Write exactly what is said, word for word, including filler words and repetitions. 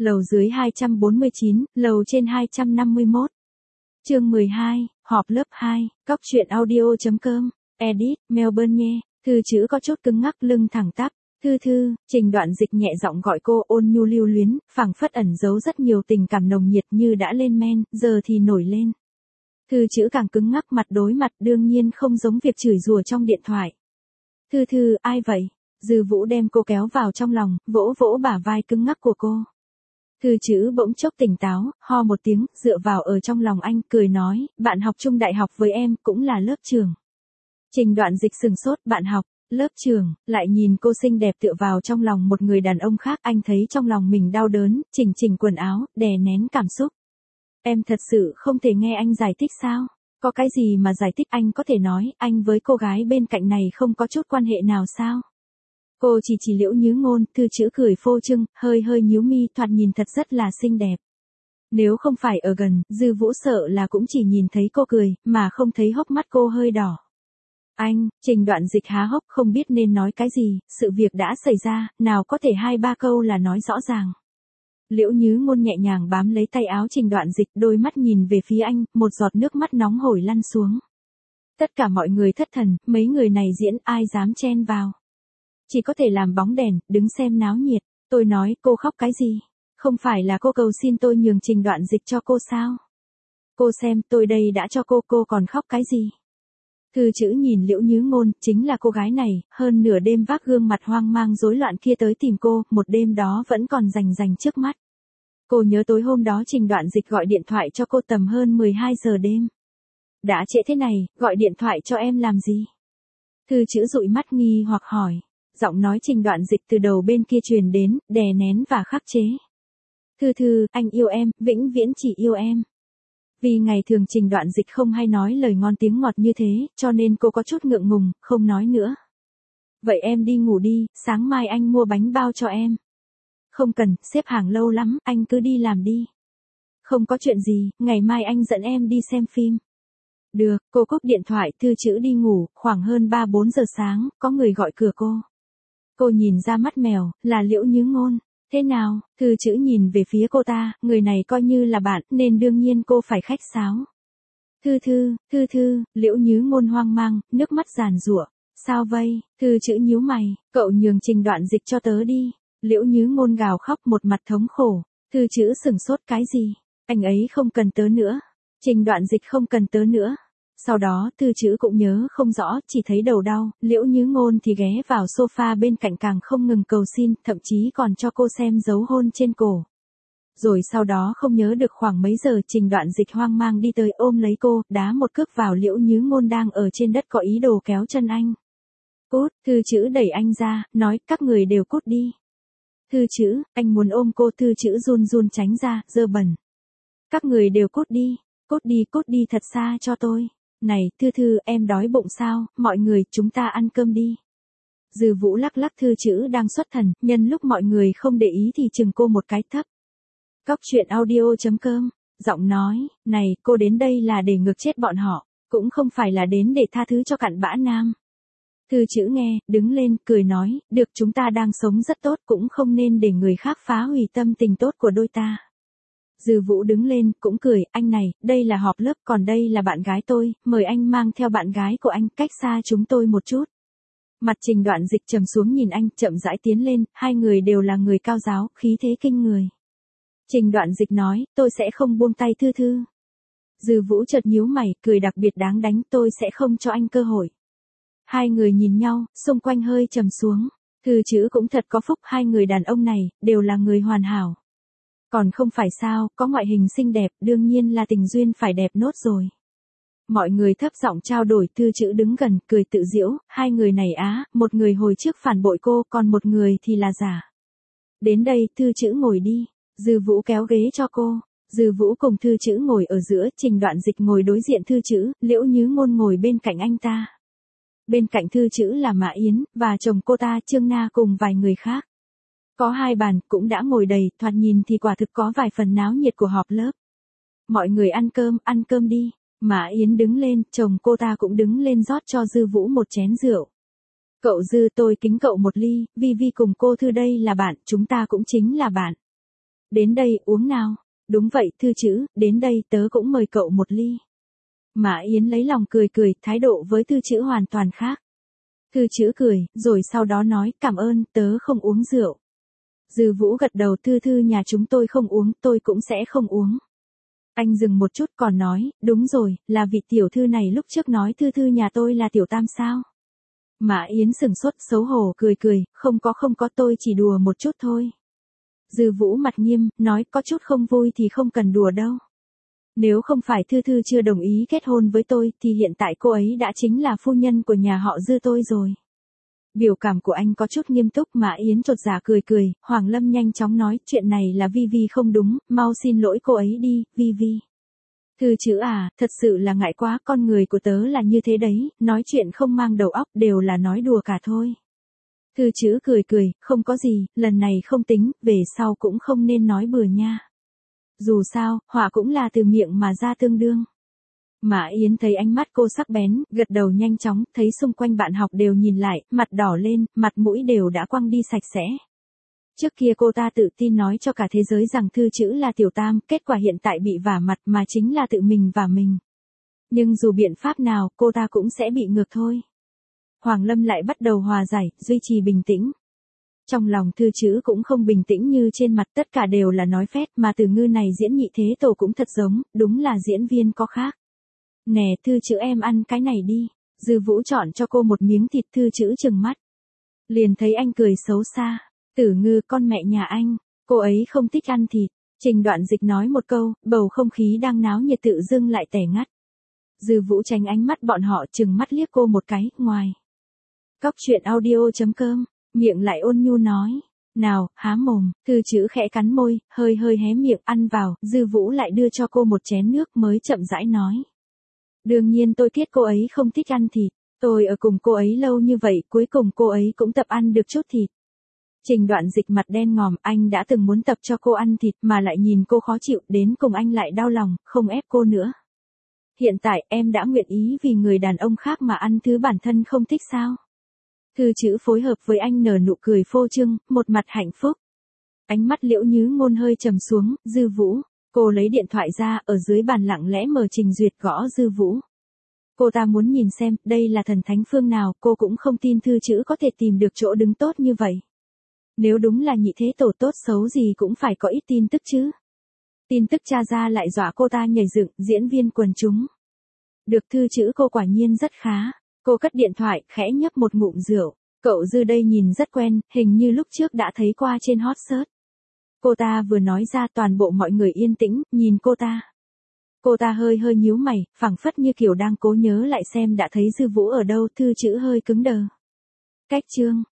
Lầu dưới hai trăm bốn mươi chín, lầu trên hai trăm năm mươi mốt. Chương mười hai, họp lớp hai, cóc truyện audio.com, edit, Melbourne nhé. Thư chữ có chút cứng ngắc, lưng thẳng tắp. Thư thư, Trình Đoạn Dịch nhẹ giọng gọi cô, ôn nhu lưu luyến, phảng phất ẩn giấu rất nhiều tình cảm nồng nhiệt, như đã lên men, giờ thì nổi lên. Thư chữ càng cứng ngắc, mặt đối mặt, đương nhiên không giống việc chửi rủa trong điện thoại. Thư thư, ai vậy? Dư Vũ đem cô kéo vào trong lòng, vỗ vỗ bả vai cứng ngắc của cô. Thư chữ bỗng chốc tỉnh táo, ho một tiếng, dựa vào ở trong lòng anh, cười nói, bạn học chung đại học với em, cũng là lớp trưởng. Trình Đoạn Dịch sừng sốt, bạn học, lớp trưởng, lại nhìn cô xinh đẹp tựa vào trong lòng một người đàn ông khác, anh thấy trong lòng mình đau đớn, chỉnh chỉnh quần áo, đè nén cảm xúc. Em thật sự không thể nghe anh giải thích sao? Có cái gì mà giải thích, anh có thể nói, anh với cô gái bên cạnh này không có chút quan hệ nào sao? Cô chỉ chỉ Liễu Nhứ Ngôn, Thư chữ cười phô trương, hơi hơi nhíu mi, thoạt nhìn thật rất là xinh đẹp. Nếu không phải ở gần, Dư Vũ sợ là cũng chỉ nhìn thấy cô cười, mà không thấy hốc mắt cô hơi đỏ. Anh, Trình Đoạn Dịch há hốc không biết nên nói cái gì, sự việc đã xảy ra, nào có thể hai ba câu là nói rõ ràng. Liễu Nhứ Ngôn nhẹ nhàng bám lấy tay áo Trình Đoạn Dịch, đôi mắt nhìn về phía anh, một giọt nước mắt nóng hổi lăn xuống. Tất cả mọi người thất thần, mấy người này diễn ai dám chen vào. Chỉ có thể làm bóng đèn, đứng xem náo nhiệt. Tôi nói, cô khóc cái gì? Không phải là cô cầu xin tôi nhường Trình Đoạn Dịch cho cô sao? Cô xem, tôi đây đã cho cô, cô còn khóc cái gì? Thư chữ nhìn Liễu Nhứ Ngôn, chính là cô gái này, hơn nửa đêm vác gương mặt hoang mang rối loạn kia tới tìm cô, một đêm đó vẫn còn rành rành trước mắt. Cô nhớ tối hôm đó Trình Đoạn Dịch gọi điện thoại cho cô tầm hơn mười hai giờ đêm. Đã trễ thế này, gọi điện thoại cho em làm gì? Thư chữ dụi mắt nghi hoặc hỏi. Giọng nói Trình Đoạn Dịch từ đầu bên kia truyền đến, đè nén và khắc chế. Thư thư, anh yêu em, vĩnh viễn chỉ yêu em. Vì ngày thường Trình Đoạn Dịch không hay nói lời ngon tiếng ngọt như thế, cho nên cô có chút ngượng ngùng, không nói nữa. Vậy em đi ngủ đi, sáng mai anh mua bánh bao cho em. Không cần, xếp hàng lâu lắm, anh cứ đi làm đi. Không có chuyện gì, ngày mai anh dẫn em đi xem phim. Được, cô cúp điện thoại, Thư chữ đi ngủ, khoảng hơn ba bốn giờ sáng, có người gọi cửa cô. Cô nhìn ra mắt mèo, là Liễu Nhứ Ngôn. Thế nào? Thư chữ nhìn về phía cô ta, người này coi như là bạn, nên đương nhiên cô phải khách sáo. Thư thư, thư thư, Liễu Nhứ Ngôn hoang mang, nước mắt giàn giụa. Sao vây? Thư chữ nhíu mày, cậu nhường Trình Đoạn Dịch cho tớ đi. Liễu Nhứ Ngôn gào khóc một mặt thống khổ. Thư chữ sửng sốt, cái gì? Anh ấy không cần tớ nữa. Trình Đoạn Dịch không cần tớ nữa. Sau đó, Thư chữ cũng nhớ không rõ, chỉ thấy đầu đau, Liễu Nhứ Ngôn thì ghé vào sofa bên cạnh càng không ngừng cầu xin, thậm chí còn cho cô xem dấu hôn trên cổ. Rồi sau đó không nhớ được khoảng mấy giờ Trình Đoạn Dịch hoang mang đi tới ôm lấy cô, đá một cước vào Liễu Nhứ Ngôn đang ở trên đất có ý đồ kéo chân anh. Cút, Thư chữ đẩy anh ra, nói, các người đều cút đi. Thư chữ, anh muốn ôm cô, Thư chữ run run tránh ra, dơ bẩn. Các người đều cút đi, cút đi cút đi thật xa cho tôi. Này, Thư thư, em đói bụng sao, mọi người, chúng ta ăn cơm đi. Dư Vũ lắc lắc Thư chữ đang xuất thần, nhân lúc mọi người không để ý thì chừng cô một cái thấp. Cóc truyện audio.com, giọng nói, này, cô đến đây là để ngược chết bọn họ, cũng không phải là đến để tha thứ cho cặn bã nam. Thư chữ nghe, đứng lên, cười nói, được, chúng ta đang sống rất tốt, cũng không nên để người khác phá hủy tâm tình tốt của đôi ta. Dư Vũ đứng lên, cũng cười, anh này, đây là họp lớp, còn đây là bạn gái tôi, mời anh mang theo bạn gái của anh, cách xa chúng tôi một chút. Mặt Trình Đoạn Dịch trầm xuống nhìn anh, chậm rãi tiến lên, hai người đều là người cao giáo, khí thế kinh người. Trình Đoạn Dịch nói, tôi sẽ không buông tay Thư thư. Dư Vũ chợt nhíu mày, cười đặc biệt đáng đánh, tôi sẽ không cho anh cơ hội. Hai người nhìn nhau, xung quanh hơi trầm xuống. Thư chữ cũng thật có phúc, hai người đàn ông này, đều là người hoàn hảo. Còn không phải sao, có ngoại hình xinh đẹp, đương nhiên là tình duyên phải đẹp nốt rồi. Mọi người thấp giọng trao đổi, Thư chữ đứng gần, cười tự giễu, hai người này á, một người hồi trước phản bội cô, còn một người thì là giả. Đến đây, Thư chữ ngồi đi. Dư Vũ kéo ghế cho cô. Dư Vũ cùng Thư chữ ngồi ở giữa, Trình Đoạn Dịch ngồi đối diện Thư chữ, Liễu Nhứ Ngôn ngồi bên cạnh anh ta. Bên cạnh Thư chữ là Mã Yến, và chồng cô ta Trương Na cùng vài người khác. Có hai bàn, cũng đã ngồi đầy, thoạt nhìn thì quả thực có vài phần náo nhiệt của họp lớp. Mọi người ăn cơm, ăn cơm đi. Mã Yến đứng lên, chồng cô ta cũng đứng lên rót cho Dư Vũ một chén rượu. Cậu Dư, tôi kính cậu một ly, Vi Vi cùng cô Thư đây là bạn, chúng ta cũng chính là bạn. Đến đây, uống nào. Đúng vậy, thư chữ, đến đây, tớ cũng mời cậu một ly. Mã Yến lấy lòng cười cười, thái độ với thư chữ hoàn toàn khác. Thư chữ cười, rồi sau đó nói, cảm ơn, tớ không uống rượu. Dư Vũ gật đầu, thư thư nhà chúng tôi không uống, tôi cũng sẽ không uống. Anh dừng một chút còn nói, đúng rồi, là vị tiểu thư này lúc trước nói thư thư nhà tôi là tiểu tam sao. Mã Yến sừng sốt xấu hổ cười cười, không có không có tôi chỉ đùa một chút thôi. Dư Vũ mặt nghiêm, nói có chút không vui thì không cần đùa đâu. Nếu không phải thư thư chưa đồng ý kết hôn với tôi thì hiện tại cô ấy đã chính là phu nhân của nhà họ Dư tôi rồi. Biểu cảm của anh có chút nghiêm túc mà Yến chột dạ cười cười, Hoàng Lâm nhanh chóng nói chuyện này là Vi Vi không đúng, mau xin lỗi cô ấy đi, Vi Vi. Thư chữ à, thật sự là ngại quá, con người của tớ là như thế đấy, nói chuyện không mang đầu óc đều là nói đùa cả thôi. Thư chữ cười cười, không có gì, lần này không tính, về sau cũng không nên nói bừa nha. Dù sao, họa cũng là từ miệng mà ra tương đương. Mã Yến thấy ánh mắt cô sắc bén, gật đầu nhanh chóng, thấy xung quanh bạn học đều nhìn lại, mặt đỏ lên, mặt mũi đều đã quăng đi sạch sẽ. Trước kia cô ta tự tin nói cho cả thế giới rằng thư chữ là tiểu tam, kết quả hiện tại bị vả mặt mà chính là tự mình vả mình. Nhưng dù biện pháp nào, cô ta cũng sẽ bị ngược thôi. Hoàng Lâm lại bắt đầu hòa giải, duy trì bình tĩnh. Trong lòng thư chữ cũng không bình tĩnh như trên mặt, tất cả đều là nói phét, mà từ ngư này diễn nhị thế tổ cũng thật giống, đúng là diễn viên có khác. Nè thư chữ em ăn cái này đi. Dư Vũ chọn cho cô một miếng thịt, thư chữ trừng mắt. Liền thấy anh cười xấu xa. Tử Ngư con mẹ nhà anh, cô ấy không thích ăn thịt. Trình Đoạn Dịch nói một câu, bầu không khí đang náo nhiệt tự dưng lại tẻ ngắt. Dư Vũ tránh ánh mắt bọn họ, trừng mắt liếc cô một cái, ngoài. Cóc truyện audio chấm com, miệng lại ôn nhu nói. Nào, há mồm, thư chữ khẽ cắn môi, hơi hơi hé miệng ăn vào, Dư Vũ lại đưa cho cô một chén nước mới chậm rãi nói. Đương nhiên tôi biết cô ấy không thích ăn thịt, tôi ở cùng cô ấy lâu như vậy, cuối cùng cô ấy cũng tập ăn được chút thịt. Trình Đoạn Dịch mặt đen ngòm, anh đã từng muốn tập cho cô ăn thịt mà lại nhìn cô khó chịu, đến cùng anh lại đau lòng, không ép cô nữa. Hiện tại em đã nguyện ý vì người đàn ông khác mà ăn thứ bản thân không thích sao? Thư chữ phối hợp với anh nở nụ cười phô trương, một mặt hạnh phúc. Ánh mắt Liễu Nhứ Ngôn hơi trầm xuống, Dư Vũ. Cô lấy điện thoại ra, ở dưới bàn lặng lẽ mở trình duyệt gõ Dư Vũ. Cô ta muốn nhìn xem, đây là thần thánh phương nào, cô cũng không tin thư chữ có thể tìm được chỗ đứng tốt như vậy. Nếu đúng là nhị thế tổ tốt xấu gì cũng phải có ít tin tức chứ. Tin tức tra ra lại dọa cô ta nhảy dựng, diễn viên quần chúng. Được thư chữ cô quả nhiên rất khá. Cô cất điện thoại, khẽ nhấp một ngụm rượu. Cậu Dư đây nhìn rất quen, hình như lúc trước đã thấy qua trên hot search. Cô ta vừa nói ra toàn bộ mọi người yên tĩnh, nhìn cô ta. Cô ta hơi hơi nhíu mày, phảng phất như kiểu đang cố nhớ lại xem đã thấy Dư Vũ ở đâu, thư chữ hơi cứng đờ. Cách chương.